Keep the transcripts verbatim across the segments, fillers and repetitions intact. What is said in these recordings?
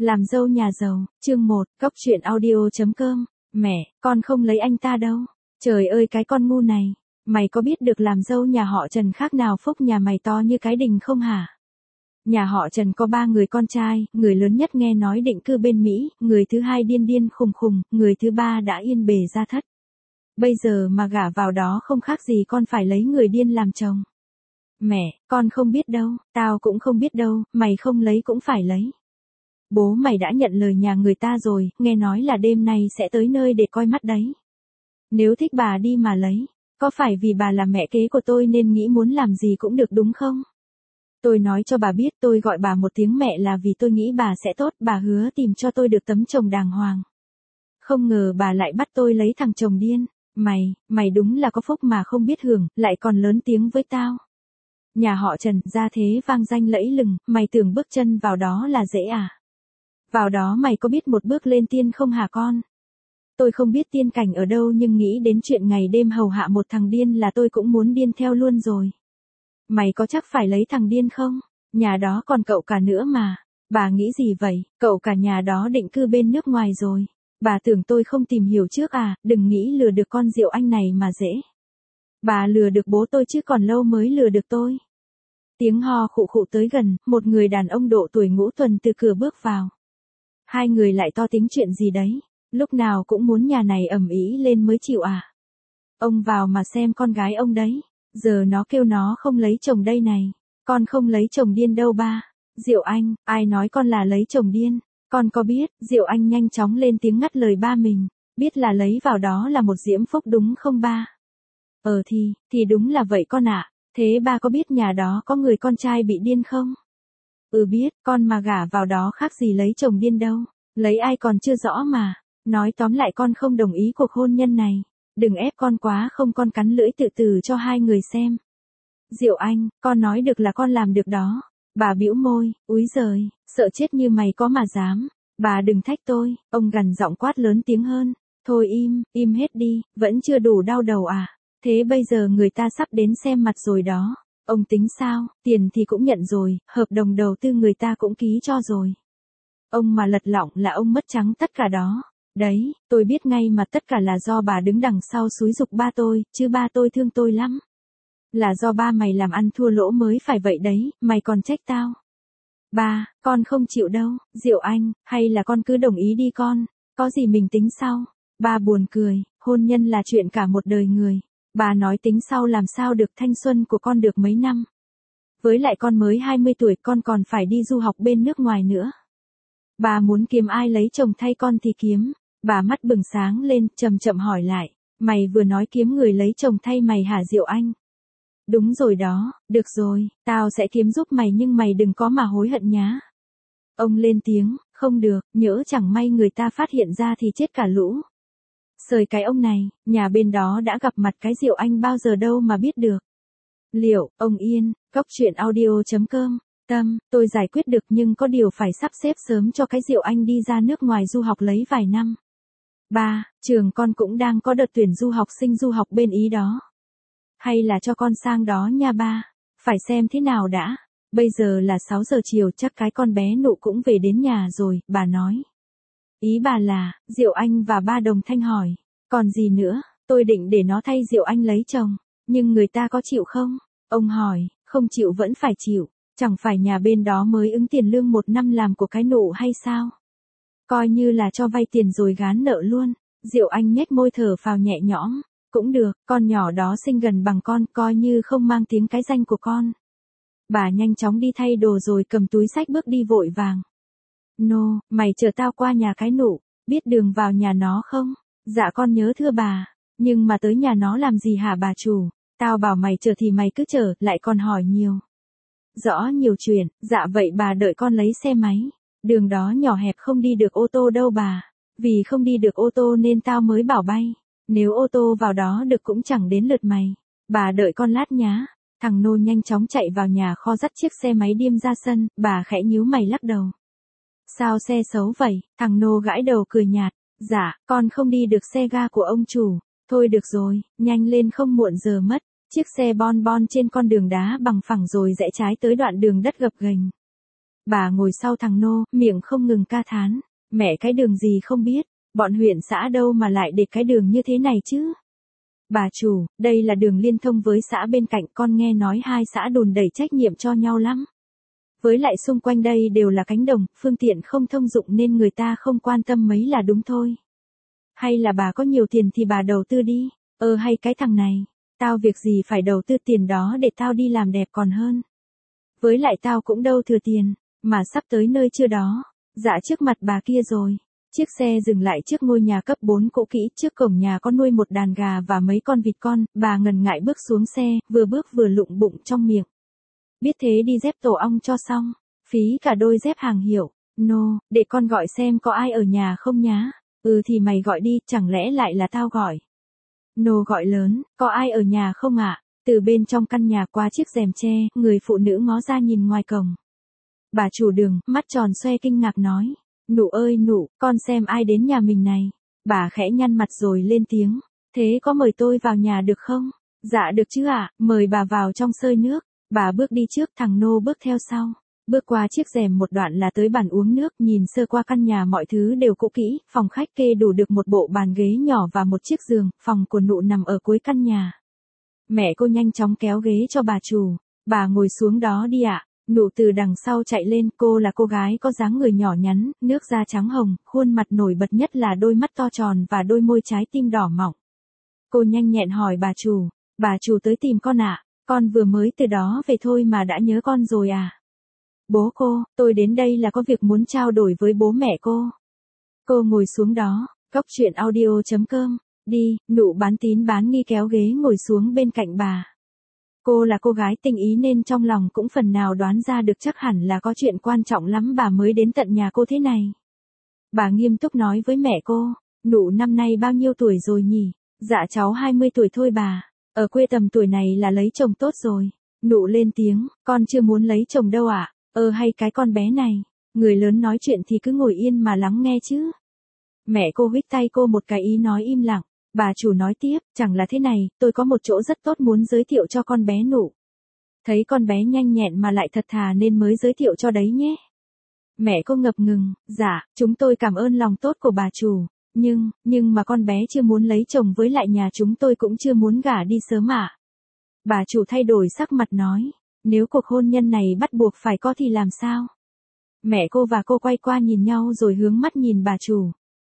Làm dâu nhà giàu, chương một, cốc truyện audio.com. Mẹ, con không lấy anh ta đâu. Trời ơi cái con ngu này. Mày có biết được làm dâu nhà họ Trần khác nào phúc nhà mày to như cái đình không hả? Nhà họ Trần có ba người con trai, người lớn nhất nghe nói định cư bên Mỹ, người thứ hai điên điên khùng khùng, người thứ ba đã yên bề gia thất. Bây giờ mà gả vào đó không khác gì con phải lấy người điên làm chồng. Mẹ, con không biết đâu, tao cũng không biết đâu, mày không lấy cũng phải lấy. Bố mày đã nhận lời nhà người ta rồi, nghe nói là đêm nay sẽ tới nơi để coi mắt đấy. Nếu thích bà đi mà lấy, có phải vì bà là mẹ kế của tôi nên nghĩ muốn làm gì cũng được đúng không? Tôi nói cho bà biết tôi gọi bà một tiếng mẹ là vì tôi nghĩ bà sẽ tốt, bà hứa tìm cho tôi được tấm chồng đàng hoàng. Không ngờ bà lại bắt tôi lấy thằng chồng điên. Mày, mày đúng là có phúc mà không biết hưởng, lại còn lớn tiếng với tao. Nhà họ Trần, gia thế vang danh lẫy lừng, mày tưởng bước chân vào đó là dễ à? Vào đó mày có biết một bước lên tiên không hả con? Tôi không biết tiên cảnh ở đâu nhưng nghĩ đến chuyện ngày đêm hầu hạ một thằng điên là tôi cũng muốn điên theo luôn rồi. Mày có chắc phải lấy thằng điên không? Nhà đó còn cậu cả nữa mà. Bà nghĩ gì vậy? Cậu cả nhà đó định cư bên nước ngoài rồi. Bà tưởng tôi không tìm hiểu trước à? Đừng nghĩ lừa được con Diệu Anh này mà dễ. Bà lừa được bố tôi chứ còn lâu mới lừa được tôi. Tiếng ho khụ khụ tới gần, một người đàn ông độ tuổi ngũ tuần từ cửa bước vào. Hai người lại to tính chuyện gì đấy, lúc nào cũng muốn nhà này ầm ĩ lên mới chịu à. Ông vào mà xem con gái ông đấy, giờ nó kêu nó không lấy chồng đây này. Con không lấy chồng điên đâu ba. Diệu Anh, ai nói con là lấy chồng điên, con có biết? Diệu Anh nhanh chóng lên tiếng ngắt lời ba mình, biết là lấy vào đó là một diễm phúc đúng không ba? Ờ thì, thì đúng là vậy con ạ. Thế ba có biết nhà đó có người con trai bị điên không? Ừ biết, con mà gả vào đó khác gì lấy chồng điên đâu. Lấy ai còn chưa rõ mà. Nói tóm lại con không đồng ý cuộc hôn nhân này. Đừng ép con quá không, con cắn lưỡi tự tử cho hai người xem. Diệu Anh, con nói được là con làm được đó. Bà bĩu môi, úi giời, sợ chết như mày có mà dám. Bà đừng thách tôi, ông gằn giọng quát lớn tiếng hơn. Thôi im, im hết đi, vẫn chưa đủ đau đầu à? Thế bây giờ người ta sắp đến xem mặt rồi đó. Ông tính sao? Tiền thì cũng nhận rồi, hợp đồng đầu tư người ta cũng ký cho rồi. Ông mà lật lọng là ông mất trắng tất cả đó. Đấy, tôi biết ngay mà tất cả là do bà đứng đằng sau xúi giục ba tôi, chứ ba tôi thương tôi lắm. Là do ba mày làm ăn thua lỗ mới phải vậy đấy, mày còn trách tao. Ba, con không chịu đâu, Diệu Anh, hay là con cứ đồng ý đi con, có gì mình tính sau. Ba buồn cười, hôn nhân là chuyện cả một đời người. Bà nói tính sau làm sao được, thanh xuân của con được mấy năm. Với lại con mới hai mươi tuổi, con còn phải đi du học bên nước ngoài nữa. Bà muốn kiếm ai lấy chồng thay con thì kiếm. Bà mắt bừng sáng lên, chậm chậm hỏi lại, mày vừa nói kiếm người lấy chồng thay mày hả Diệu Anh? Đúng rồi đó, được rồi, tao sẽ kiếm giúp mày nhưng mày đừng có mà hối hận nhá. Ông lên tiếng, không được, nhỡ chẳng may người ta phát hiện ra thì chết cả lũ. Sời cái ông này, nhà bên đó đã gặp mặt cái Diệu Anh bao giờ đâu mà biết được. Liệu, ông Yên, cốc truyện audio.com, Tâm, tôi giải quyết được nhưng có điều phải sắp xếp sớm cho cái Diệu Anh đi ra nước ngoài du học lấy vài năm. Ba, trường con cũng đang có đợt tuyển du học sinh du học bên Ý đó. Hay là cho con sang đó nha ba, phải xem thế nào đã. Bây giờ là sáu giờ chiều chắc cái con bé Nụ cũng về đến nhà rồi, bà nói. Ý bà là, Diệu Anh và ba đồng thanh hỏi, còn gì nữa, tôi định để nó thay Diệu Anh lấy chồng, nhưng người ta có chịu không? Ông hỏi, không chịu vẫn phải chịu, chẳng phải nhà bên đó mới ứng tiền lương một năm làm của cái Nụ hay sao? Coi như là cho vay tiền rồi gán nợ luôn. Diệu Anh nhếch môi thở phào nhẹ nhõm, cũng được, con nhỏ đó sinh gần bằng con, coi như không mang tiếng cái danh của con. Bà nhanh chóng đi thay đồ rồi cầm túi xách bước đi vội vàng. Nô, mày chờ tao qua nhà cái Nụ, biết đường vào nhà nó không? Dạ con nhớ thưa bà, nhưng mà tới nhà nó làm gì hả bà chủ? Tao bảo mày chờ thì mày cứ chờ, lại còn hỏi nhiều. Rõ nhiều chuyện, dạ vậy bà đợi con lấy xe máy. Đường đó nhỏ hẹp không đi được ô tô đâu bà. Vì không đi được ô tô nên tao mới bảo bay. Nếu ô tô vào đó được cũng chẳng đến lượt mày. Bà đợi con lát nhá. Thằng Nô nhanh chóng chạy vào nhà kho dắt chiếc xe máy điêm ra sân, bà khẽ nhíu mày lắc đầu. Sao xe xấu vậy? Thằng Nô gãi đầu cười nhạt. Dạ, con không đi được xe ga của ông chủ. Thôi được rồi, nhanh lên không muộn giờ mất. Chiếc xe bon bon trên con đường đá bằng phẳng rồi rẽ trái tới đoạn đường đất gập ghềnh. Bà ngồi sau thằng Nô, miệng không ngừng ca thán. Mẹ cái đường gì không biết, bọn huyện xã đâu mà lại để cái đường như thế này chứ. Bà chủ, đây là đường liên thông với xã bên cạnh, con nghe nói hai xã đùn đẩy trách nhiệm cho nhau lắm. Với lại xung quanh đây đều là cánh đồng, phương tiện không thông dụng nên người ta không quan tâm mấy là đúng thôi. Hay là bà có nhiều tiền thì bà đầu tư đi, ơ hay cái thằng này, tao việc gì phải đầu tư tiền đó để tao đi làm đẹp còn hơn. Với lại tao cũng đâu thừa tiền, mà sắp tới nơi chưa đó, dạ trước mặt bà kia rồi. Chiếc xe dừng lại trước ngôi nhà cấp bốn cũ kỹ, trước cổng nhà có nuôi một đàn gà và mấy con vịt con, bà ngần ngại bước xuống xe, vừa bước vừa lụng bụng trong miệng. Biết thế đi dép tổ ong cho xong, phí cả đôi dép hàng hiệu. Nô, để con gọi xem có ai ở nhà không nhá. Ừ thì mày gọi đi, chẳng lẽ lại là tao gọi. Nô gọi lớn, có ai ở nhà không ạ? Từ bên trong căn nhà qua chiếc rèm tre, người phụ nữ ngó ra nhìn ngoài cổng. Bà chủ đường, mắt tròn xoe kinh ngạc nói. Nụ ơi nụ, con xem ai đến nhà mình này. Bà khẽ nhăn mặt rồi lên tiếng. Thế có mời tôi vào nhà được không? Dạ được chứ ạ, mời bà vào trong xơi nước. Bà bước đi trước, thằng Nô bước theo sau. Bước qua chiếc rèm một đoạn là tới bàn uống nước, nhìn sơ qua căn nhà mọi thứ đều cũ kỹ, phòng khách kê đủ được một bộ bàn ghế nhỏ và một chiếc giường, phòng của nụ nằm ở cuối căn nhà. Mẹ cô nhanh chóng kéo ghế cho bà chủ. Bà ngồi xuống đó đi ạ. Nụ từ đằng sau chạy lên, cô là cô gái có dáng người nhỏ nhắn, nước da trắng hồng, khuôn mặt nổi bật nhất là đôi mắt to tròn và đôi môi trái tim đỏ mọng. Cô nhanh nhẹn hỏi bà chủ, bà chủ tới tìm con ạ, con vừa mới từ đó về thôi mà đã nhớ con rồi à? Bố cô, tôi đến đây là có việc muốn trao đổi với bố mẹ cô. Cô ngồi xuống đó, cốc truyện audio chấm com, đi, nụ bán tín bán nghi kéo ghế ngồi xuống bên cạnh bà. Cô là cô gái tinh ý nên trong lòng cũng phần nào đoán ra được chắc hẳn là có chuyện quan trọng lắm bà mới đến tận nhà cô thế này. Bà nghiêm túc nói với mẹ cô, nụ năm nay bao nhiêu tuổi rồi nhỉ? Dạ cháu hai mươi tuổi thôi bà, ở quê tầm tuổi này là lấy chồng tốt rồi. Nụ lên tiếng, con chưa muốn lấy chồng đâu ạ, à? Ơ hay cái con bé này, người lớn nói chuyện thì cứ ngồi yên mà lắng nghe chứ. Mẹ cô huých tay cô một cái ý nói im lặng. Bà chủ nói tiếp, chẳng là thế này, tôi có một chỗ rất tốt muốn giới thiệu cho con bé nụ. Thấy con bé nhanh nhẹn mà lại thật thà nên mới giới thiệu cho đấy nhé. Mẹ cô ngập ngừng, dạ, chúng tôi cảm ơn lòng tốt của bà chủ, nhưng, nhưng mà con bé chưa muốn lấy chồng với lại nhà chúng tôi cũng chưa muốn gả đi sớm ạ. Bà chủ thay đổi sắc mặt nói, nếu cuộc hôn nhân này bắt buộc phải có thì làm sao? Mẹ cô và cô quay qua nhìn nhau rồi hướng mắt nhìn bà chủ.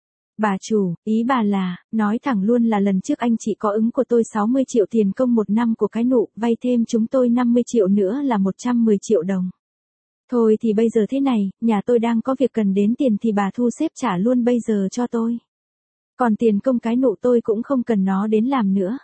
Bà chủ, ý bà là, nói thẳng luôn là lần trước anh chị có ứng của tôi sáu mươi triệu tiền công một năm của cái nụ, vay thêm chúng tôi năm mươi triệu nữa là một trăm mười triệu đồng. Thôi thì bây giờ thế này, nhà tôi đang có việc cần đến tiền thì bà thu xếp trả luôn bây giờ cho tôi. Còn tiền công cái nụ tôi cũng không cần nó đến làm nữa.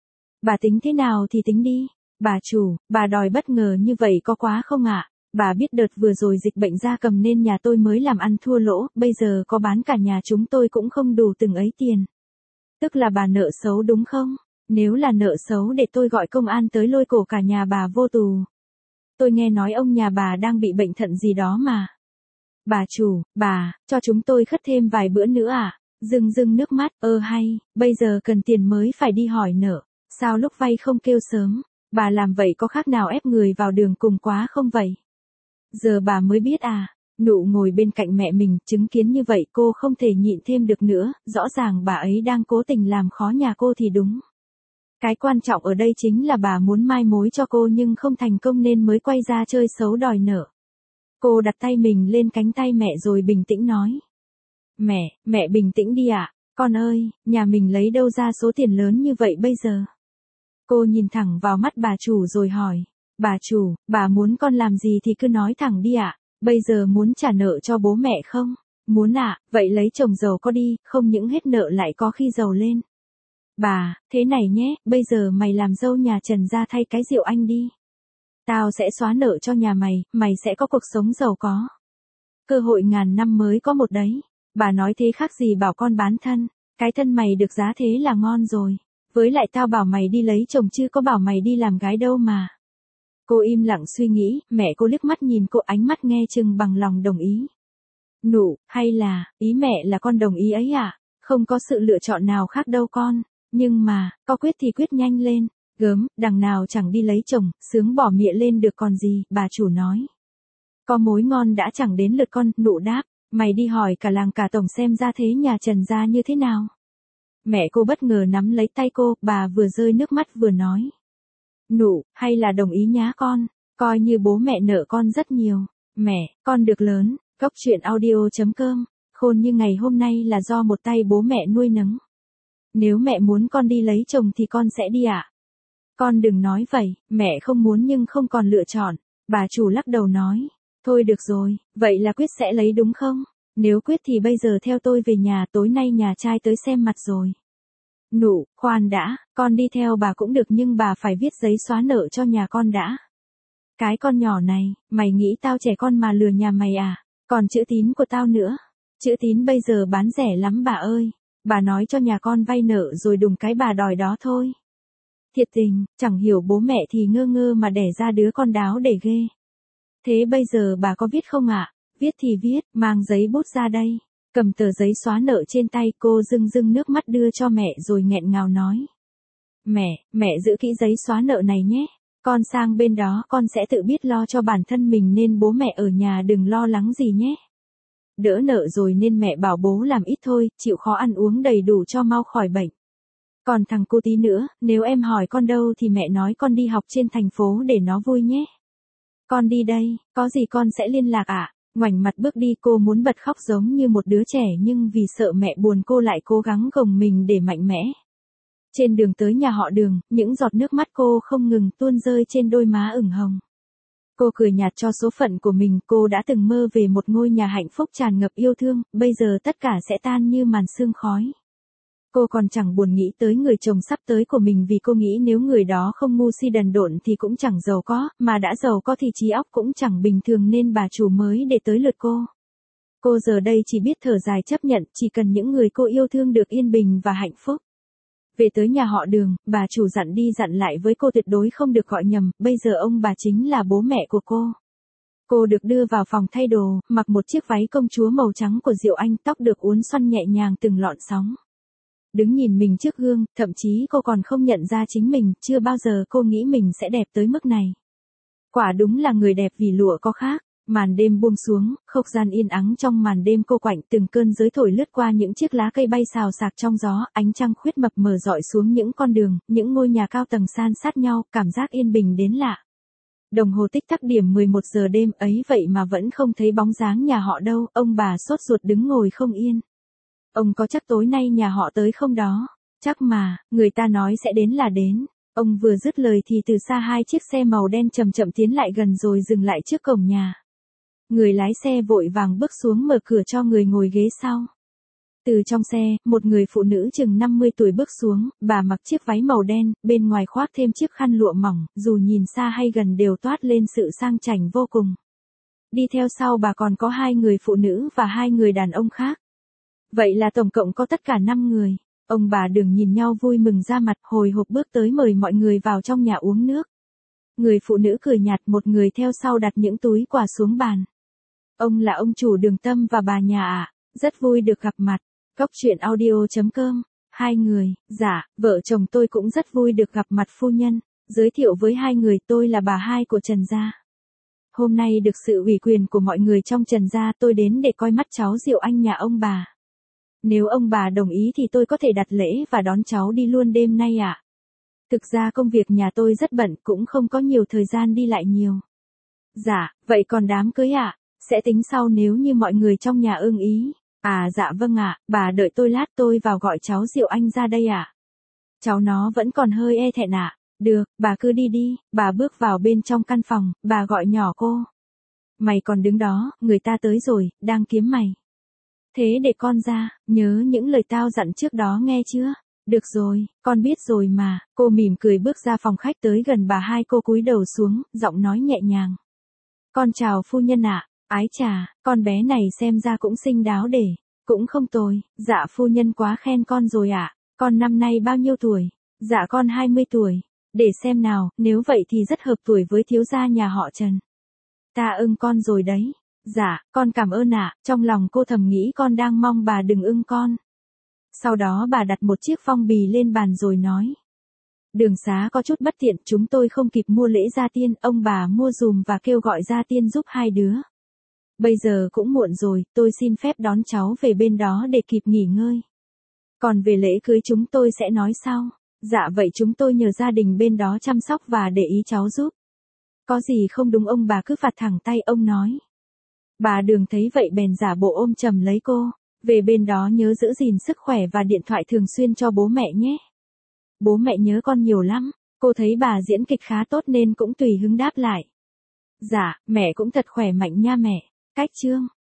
Bà tính thế nào thì tính đi. Bà chủ, bà đòi bất ngờ như vậy có quá không ạ? Bà biết đợt vừa rồi dịch bệnh gia cầm nên nhà tôi mới làm ăn thua lỗ, bây giờ có bán cả nhà chúng tôi cũng không đủ từng ấy tiền. Tức là bà nợ xấu đúng không? Nếu là nợ xấu để tôi gọi công an tới lôi cổ cả nhà bà vô tù. Tôi nghe nói ông nhà bà đang bị bệnh thận gì đó mà. Bà chủ, bà, cho chúng tôi khất thêm vài bữa nữa à? Rưng rưng nước mắt, ơ hay, bây giờ cần tiền mới phải đi hỏi nợ. Sao lúc vay không kêu sớm? Bà làm vậy có khác nào ép người vào đường cùng quá không vậy? Giờ bà mới biết à, nụ ngồi bên cạnh mẹ mình, chứng kiến như vậy cô không thể nhịn thêm được nữa, rõ ràng bà ấy đang cố tình làm khó nhà cô thì đúng. Cái quan trọng ở đây chính là bà muốn mai mối cho cô nhưng không thành công nên mới quay ra chơi xấu đòi nợ. Cô đặt tay mình lên cánh tay mẹ rồi bình tĩnh nói. Mẹ, mẹ bình tĩnh đi ạ, con ơi, nhà mình lấy đâu ra số tiền lớn như vậy bây giờ? Cô nhìn thẳng vào mắt bà chủ rồi hỏi. Bà chủ, bà muốn con làm gì thì cứ nói thẳng đi ạ. Bây giờ muốn trả nợ cho bố mẹ không? Muốn ạ, vậy lấy chồng giàu có đi, không những hết nợ lại có khi giàu lên. Bà, thế này nhé, bây giờ mày làm dâu nhà Trần ra thay cái Diệu Anh đi. Tao sẽ xóa nợ cho nhà mày, mày sẽ có cuộc sống giàu có. Cơ hội ngàn năm mới có một đấy. Bà nói thế khác gì bảo con bán thân, cái thân mày được giá thế là ngon rồi. Với lại tao bảo mày đi lấy chồng chứ có bảo mày đi làm gái đâu mà. Cô im lặng suy nghĩ, mẹ cô liếc mắt nhìn cô, ánh mắt nghe chừng bằng lòng đồng ý. Nụ, hay là, ý mẹ là con đồng ý ấy à? Không có sự lựa chọn nào khác đâu con. Nhưng mà, có quyết thì quyết nhanh lên. Gớm, đằng nào chẳng đi lấy chồng, sướng bỏ mịa lên được còn gì, bà chủ nói. Có mối ngon đã chẳng đến lượt con, Nụ đáp, mày đi hỏi cả làng cả tổng xem ra thế nhà Trần gia như thế nào. Mẹ cô bất ngờ nắm lấy tay cô, bà vừa rơi nước mắt vừa nói. Nụ, hay là đồng ý nhá con, coi như bố mẹ nợ con rất nhiều. Mẹ, con được lớn, Cốc truyện audio.com, khôn như ngày hôm nay là do một tay bố mẹ nuôi nấng. Nếu mẹ muốn con đi lấy chồng thì con sẽ đi ạ. À? Con đừng nói vậy, mẹ không muốn nhưng không còn lựa chọn. Bà chủ lắc đầu nói, thôi được rồi, vậy là Quyết sẽ lấy đúng không? Nếu Quyết thì bây giờ theo tôi về nhà, tối nay nhà trai tới xem mặt rồi. Nụ, khoan đã, con đi theo bà cũng được nhưng bà phải viết giấy xóa nợ cho nhà con đã. Cái con nhỏ này, mày nghĩ tao trẻ con mà lừa nhà mày à? Còn chữ tín của tao nữa. Chữ tín bây giờ bán rẻ lắm bà ơi. Bà nói cho nhà con vay nợ rồi đùng cái bà đòi đó thôi. Thiệt tình, chẳng hiểu bố mẹ thì ngơ ngơ mà đẻ ra đứa con đáo để ghê. Thế bây giờ bà có viết không ạ? À? Viết thì viết, mang giấy bút ra đây. Cầm tờ giấy xóa nợ trên tay, cô rưng rưng nước mắt đưa cho mẹ rồi nghẹn ngào nói. Mẹ, mẹ giữ kỹ giấy xóa nợ này nhé. Con sang bên đó con sẽ tự biết lo cho bản thân mình nên bố mẹ ở nhà đừng lo lắng gì nhé. Đỡ nợ rồi nên mẹ bảo bố làm ít thôi, chịu khó ăn uống đầy đủ cho mau khỏi bệnh. Còn thằng cô tí nữa, nếu em hỏi con đâu thì mẹ nói con đi học trên thành phố để nó vui nhé. Con đi đây, có gì con sẽ liên lạc ạ. À? Ngoảnh mặt bước đi, cô muốn bật khóc giống như một đứa trẻ nhưng vì sợ mẹ buồn cô lại cố gắng gồng mình để mạnh mẽ. Trên đường tới nhà họ Đường, những giọt nước mắt cô không ngừng tuôn rơi trên đôi má ửng hồng. Cô cười nhạt cho số phận của mình, cô đã từng mơ về một ngôi nhà hạnh phúc tràn ngập yêu thương, bây giờ tất cả sẽ tan như màn sương khói. Cô còn chẳng buồn nghĩ tới người chồng sắp tới của mình vì cô nghĩ nếu người đó không ngu si đần độn thì cũng chẳng giàu có, mà đã giàu có thì trí óc cũng chẳng bình thường nên bà chủ mới để tới lượt cô. Cô giờ đây chỉ biết thở dài chấp nhận, chỉ cần những người cô yêu thương được yên bình và hạnh phúc. Về tới nhà họ Đường, bà chủ dặn đi dặn lại với cô tuyệt đối không được gọi nhầm, bây giờ ông bà chính là bố mẹ của cô. Cô được đưa vào phòng thay đồ, mặc một chiếc váy công chúa màu trắng của Diệu Anh, tóc được uốn xoăn nhẹ nhàng từng lọn sóng. Đứng nhìn mình trước gương, thậm chí cô còn không nhận ra chính mình, chưa bao giờ cô nghĩ mình sẽ đẹp tới mức này. Quả đúng là người đẹp vì lụa có khác. Màn đêm buông xuống, không gian yên ắng trong màn đêm cô quạnh, từng cơn giới thổi lướt qua những chiếc lá cây bay xào xạc trong gió, ánh trăng khuyết mập mờ rọi xuống những con đường, những ngôi nhà cao tầng san sát nhau, cảm giác yên bình đến lạ. Đồng hồ tích tắc điểm mười một giờ đêm ấy vậy mà vẫn không thấy bóng dáng nhà họ đâu, ông bà sốt ruột đứng ngồi không yên. Ông có chắc tối nay nhà họ tới không đó? Chắc mà, người ta nói sẽ đến là đến. Ông vừa dứt lời thì từ xa hai chiếc xe màu đen chậm chậm tiến lại gần rồi dừng lại trước cổng nhà. Người lái xe vội vàng bước xuống mở cửa cho người ngồi ghế sau. Từ trong xe, một người phụ nữ chừng năm mươi tuổi bước xuống, bà mặc chiếc váy màu đen, bên ngoài khoác thêm chiếc khăn lụa mỏng, dù nhìn xa hay gần đều toát lên sự sang chảnh vô cùng. Đi theo sau bà còn có hai người phụ nữ và hai người đàn ông khác. Vậy là tổng cộng có tất cả năm người. Ông bà Đường nhìn nhau vui mừng ra mặt, hồi hộp bước tới mời mọi người vào trong nhà uống nước. Người phụ nữ cười nhạt, một người theo sau đặt những túi quà xuống bàn. Ông là ông chủ Đường Tâm và bà nhà ạ, à, rất vui được gặp mặt. Cốc truyện audio.com, hai người, dạ, vợ chồng tôi cũng rất vui được gặp mặt phu nhân. Giới thiệu với hai người, tôi là bà hai của Trần gia. Hôm nay được sự ủy quyền của mọi người trong Trần gia, tôi đến để coi mắt cháu Diệu Anh nhà ông bà. Nếu ông bà đồng ý thì tôi có thể đặt lễ và đón cháu đi luôn đêm nay ạ. À? Thực ra công việc nhà tôi rất bận, cũng không có nhiều thời gian đi lại nhiều. Dạ, vậy còn đám cưới ạ? À? Sẽ tính sau nếu như mọi người trong nhà ưng ý. À dạ vâng ạ, à, bà đợi tôi lát tôi vào gọi cháu Diệu Anh ra đây ạ. À? Cháu nó vẫn còn hơi e thẹn ạ. À? Được, bà cứ đi đi, bà bước vào bên trong căn phòng, bà gọi nhỏ cô. Mày còn đứng đó, người ta tới rồi, đang kiếm mày. Thế để con ra, nhớ những lời tao dặn trước đó nghe chưa? Được rồi, con biết rồi mà. Cô mỉm cười bước ra phòng khách tới gần bà hai, cô cúi đầu xuống, giọng nói nhẹ nhàng. Con chào phu nhân ạ. À. Ái chà, con bé này xem ra cũng xinh đáo để. Cũng không tồi, dạ phu nhân quá khen con rồi ạ. À. Con năm nay bao nhiêu tuổi? Dạ con hai mươi tuổi. Để xem nào, nếu vậy thì rất hợp tuổi với thiếu gia nhà họ Trần. Ta ưng con rồi đấy. Dạ, con cảm ơn ạ, à. Trong lòng cô thầm nghĩ con đang mong bà đừng ưng con. Sau đó bà đặt một chiếc phong bì lên bàn rồi nói. Đường xá có chút bất tiện, chúng tôi không kịp mua lễ gia tiên, ông bà mua dùm và kêu gọi gia tiên giúp hai đứa. Bây giờ cũng muộn rồi, tôi xin phép đón cháu về bên đó để kịp nghỉ ngơi. Còn về lễ cưới chúng tôi sẽ nói sau. Dạ vậy chúng tôi nhờ gia đình bên đó chăm sóc và để ý cháu giúp. Có gì không đúng ông bà cứ phạt thẳng tay ông nói. Bà Đường thấy vậy bèn giả bộ ôm chầm lấy cô. Về bên đó nhớ giữ gìn sức khỏe và điện thoại thường xuyên cho bố mẹ nhé. Bố mẹ nhớ con nhiều lắm. Cô thấy bà diễn kịch khá tốt nên cũng tùy hứng đáp lại. Dạ, mẹ cũng thật khỏe mạnh nha mẹ. Cách chương